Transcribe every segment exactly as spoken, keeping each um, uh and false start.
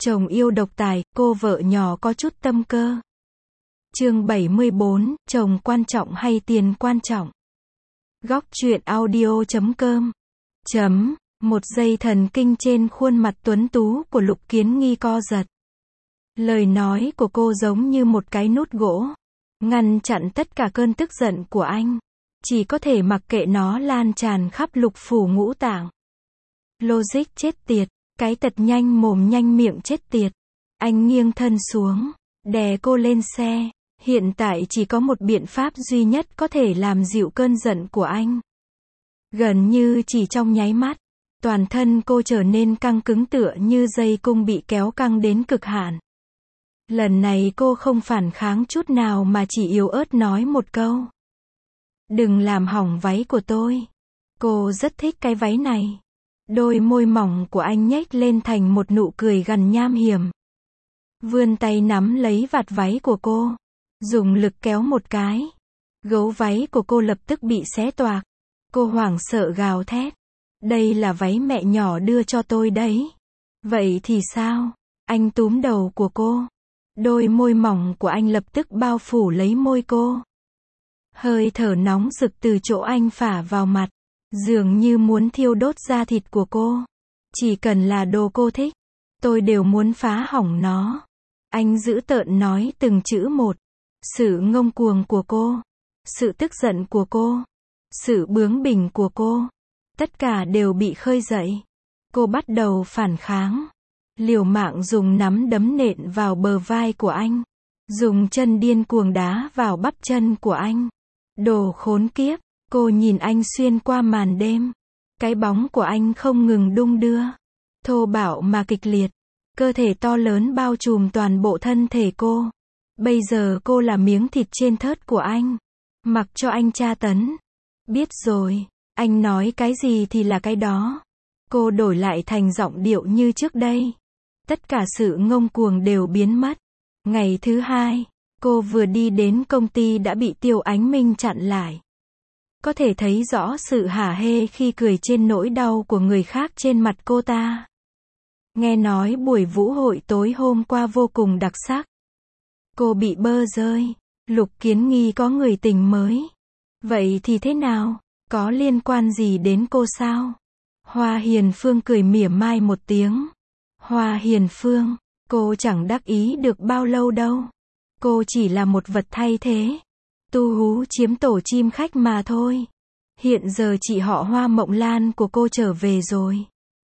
Chồng yêu độc tài, cô vợ nhỏ có chút tâm cơ. Chương bảy mươi bốn, chồng quan trọng hay tiền quan trọng? Góc truyện audio chấm com. Chấm, một giây thần kinh trên khuôn mặt tuấn tú của Lục Kiến Nghi co giật. Lời nói của cô giống như một cái nút gỗ, ngăn chặn tất cả cơn tức giận của anh. Chỉ có thể mặc kệ nó lan tràn khắp lục phủ ngũ tạng. Logic chết tiệt, cái tật nhanh mồm nhanh miệng chết tiệt. Anh nghiêng thân xuống, đè cô lên xe. Hiện tại chỉ có một biện pháp duy nhất có thể làm dịu cơn giận của anh. Gần như chỉ trong nháy mắt, toàn thân cô trở nên căng cứng tựa như dây cung bị kéo căng đến cực hạn. Lần này cô không phản kháng chút nào mà chỉ yếu ớt nói một câu. Đừng làm hỏng váy của tôi. Cô rất thích cái váy này. Đôi môi mỏng của anh nhếch lên thành một nụ cười gằn nham hiểm. Vươn tay nắm lấy vạt váy của cô. Dùng lực kéo một cái. Gấu váy của cô lập tức bị xé toạc. Cô hoảng sợ gào thét. Đây là váy mẹ nhỏ đưa cho tôi đấy. Vậy thì sao? Anh túm đầu của cô. Đôi môi mỏng của anh lập tức bao phủ lấy môi cô. Hơi thở nóng rực từ chỗ anh phả vào mặt. Dường như muốn thiêu đốt da thịt của cô. Chỉ cần là đồ cô thích, tôi đều muốn phá hỏng nó. Anh dữ tợn nói từng chữ một. Sự ngông cuồng của cô, sự tức giận của cô, sự bướng bỉnh của cô, tất cả đều bị khơi dậy. Cô bắt đầu phản kháng, liều mạng dùng nắm đấm nện vào bờ vai của anh, dùng chân điên cuồng đá vào bắp chân của anh. Đồ khốn kiếp, cô nhìn anh xuyên qua màn đêm. Cái bóng của anh không ngừng đung đưa, thô bạo mà kịch liệt. Cơ thể to lớn bao trùm toàn bộ thân thể cô. Bây giờ cô là miếng thịt trên thớt của anh. Mặc cho anh tra tấn. Biết rồi, anh nói cái gì thì là cái đó. Cô đổi lại thành giọng điệu như trước đây. Tất cả sự ngông cuồng đều biến mất. Ngày thứ hai, cô vừa đi đến công ty đã bị Tiêu Ánh Minh chặn lại. Có thể thấy rõ sự hả hê khi cười trên nỗi đau của người khác trên mặt cô ta. Nghe nói buổi vũ hội tối hôm qua vô cùng đặc sắc. Cô bị bơ rơi. Lục Kiến Nghi có người tình mới. Vậy thì thế nào? Có liên quan gì đến cô sao? Hoa Hiền Phương cười mỉa mai một tiếng. Hoa Hiền Phương, cô chẳng đắc ý được bao lâu đâu. Cô chỉ là một vật thay thế. Tu hú chiếm tổ chim khách mà thôi. Hiện giờ chị họ Hoa Mộng Lan của cô trở về rồi.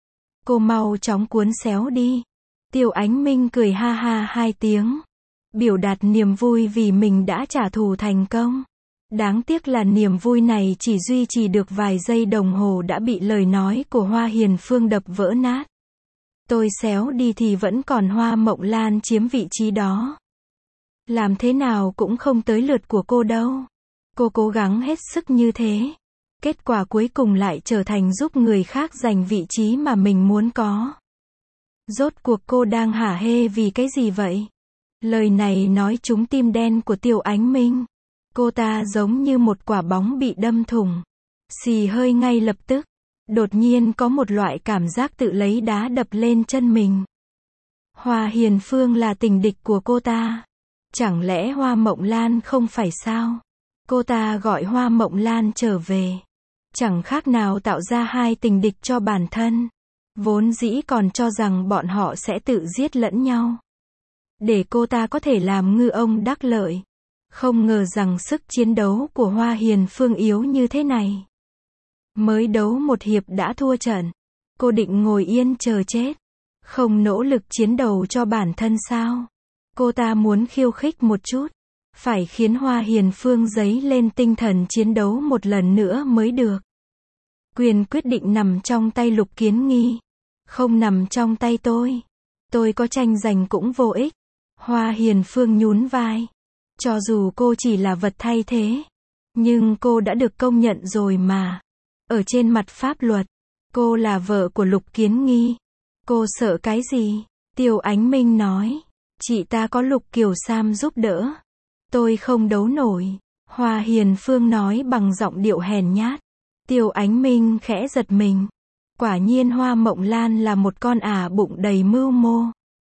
Cô mau chóng cuốn xéo đi. Tiêu Ánh Minh cười ha ha hai tiếng. Biểu đạt niềm vui vì mình đã trả thù thành công. Đáng tiếc là niềm vui này chỉ duy trì được vài giây đồng hồ đã bị lời nói của Hoa Hiền Phương đập vỡ nát. Tôi xéo đi thì vẫn còn Hoa Mộng Lan chiếm vị trí đó. Làm thế nào cũng không tới lượt của cô đâu. Cô cố gắng hết sức như thế. Kết quả cuối cùng lại trở thành giúp người khác giành vị trí mà mình muốn có. Rốt cuộc cô đang hả hê vì cái gì vậy? Lời này nói trúng tim đen của Tiêu Ánh Minh. Cô ta giống như một quả bóng bị đâm thủng. Xì hơi ngay lập tức. Đột nhiên có một loại cảm giác tự lấy đá đập lên chân mình. Hoa Hiền Phương là tình địch của cô ta. Chẳng lẽ Hoa Mộng Lan không phải sao? Cô ta gọi Hoa Mộng Lan trở về. Chẳng khác nào tạo ra hai tình địch cho bản thân. Vốn dĩ còn cho rằng bọn họ sẽ tự giết lẫn nhau. Để cô ta có thể làm ngư ông đắc lợi. Không ngờ rằng sức chiến đấu của Hoa Hiền Phương yếu như thế này. Mới đấu một hiệp đã thua trận. Cô định ngồi yên chờ chết. Không nỗ lực chiến đấu cho bản thân sao? Cô ta muốn khiêu khích một chút. Phải khiến Hoa Hiền Phương dấy lên tinh thần chiến đấu một lần nữa mới được. Quyền quyết định nằm trong tay Lục Kiến Nghi. Không nằm trong tay tôi. Tôi có tranh giành cũng vô ích. Hoa Hiền Phương nhún vai. Cho dù cô chỉ là vật thay thế. Nhưng cô đã được công nhận rồi mà. Ở trên mặt pháp luật. Cô là vợ của Lục Kiến Nghi. Cô sợ cái gì? Tiêu Ánh Minh nói. Chị ta có Lục Kiều Sam giúp đỡ. Tôi không đấu nổi. Hoa Hiền Phương nói bằng giọng điệu hèn nhát. Tiêu Ánh Minh khẽ giật mình. Quả nhiên Hoa Mộng Lan là một con ả bụng đầy mưu mô.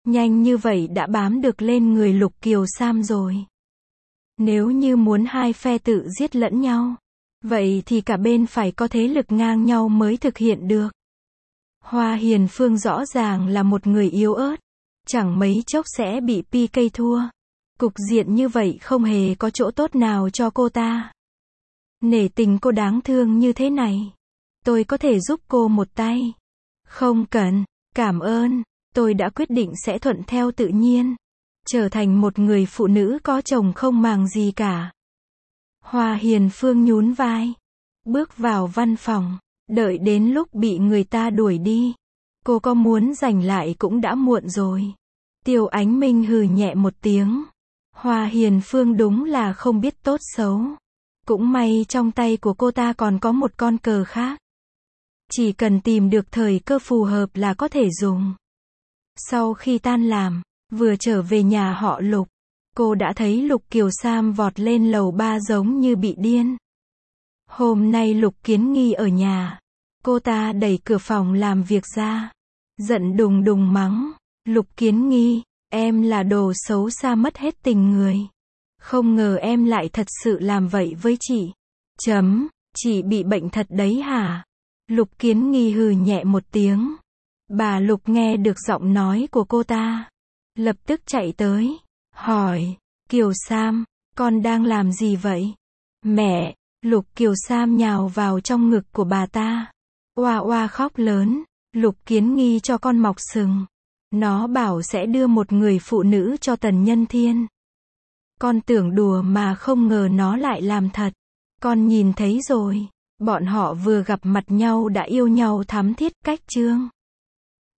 Nhanh như vậy đã bám được lên người Lục Kiều Sam rồi. Nếu như muốn hai phe tự giết lẫn nhau, vậy thì cả bên phải có thế lực ngang nhau mới thực hiện được. Hoa Hiền Phương rõ ràng là một người yếu ớt, chẳng mấy chốc sẽ bị pê ca thua. Cục diện như vậy không hề có chỗ tốt nào cho cô ta. Nể tình cô đáng thương như thế này, tôi có thể giúp cô một tay. Không cần, cảm ơn, tôi đã quyết định sẽ thuận theo tự nhiên, trở thành một người phụ nữ có chồng không màng gì cả. Hoa Hiền Phương nhún vai, bước vào văn phòng, đợi đến lúc bị người ta đuổi đi. Cô có muốn giành lại cũng đã muộn rồi. Tiêu Ánh Minh hừ nhẹ một tiếng. Hoa Hiền Phương đúng là không biết tốt xấu. Cũng may trong tay của cô ta còn có một con cờ khác. Chỉ cần tìm được thời cơ phù hợp là có thể dùng. Sau khi tan làm, vừa trở về nhà họ Lục, cô đã thấy Lục Kiều Sam vọt lên lầu ba giống như bị điên. Hôm nay Lục Kiến Nghi ở nhà. Cô ta đẩy cửa phòng làm việc ra, giận đùng đùng mắng, Lục Kiến Nghi, em là đồ xấu xa mất hết tình người. Không ngờ em lại thật sự làm vậy với chị. Chấm, chị bị bệnh thật đấy hả? Lục Kiến Nghi hừ nhẹ một tiếng. Bà Lục nghe được giọng nói của cô ta, lập tức chạy tới, hỏi, Kiều Sam, con đang làm gì vậy? Mẹ, Lục Kiều Sam nhào vào trong ngực của bà ta. Oa oa khóc lớn, Lục Kiến Nghi cho con mọc sừng. Nó bảo sẽ đưa một người phụ nữ cho Tần Nhân Thiên. Con tưởng đùa mà không ngờ nó lại làm thật. Con nhìn thấy rồi, bọn họ vừa gặp mặt nhau đã yêu nhau thắm thiết, cách chương.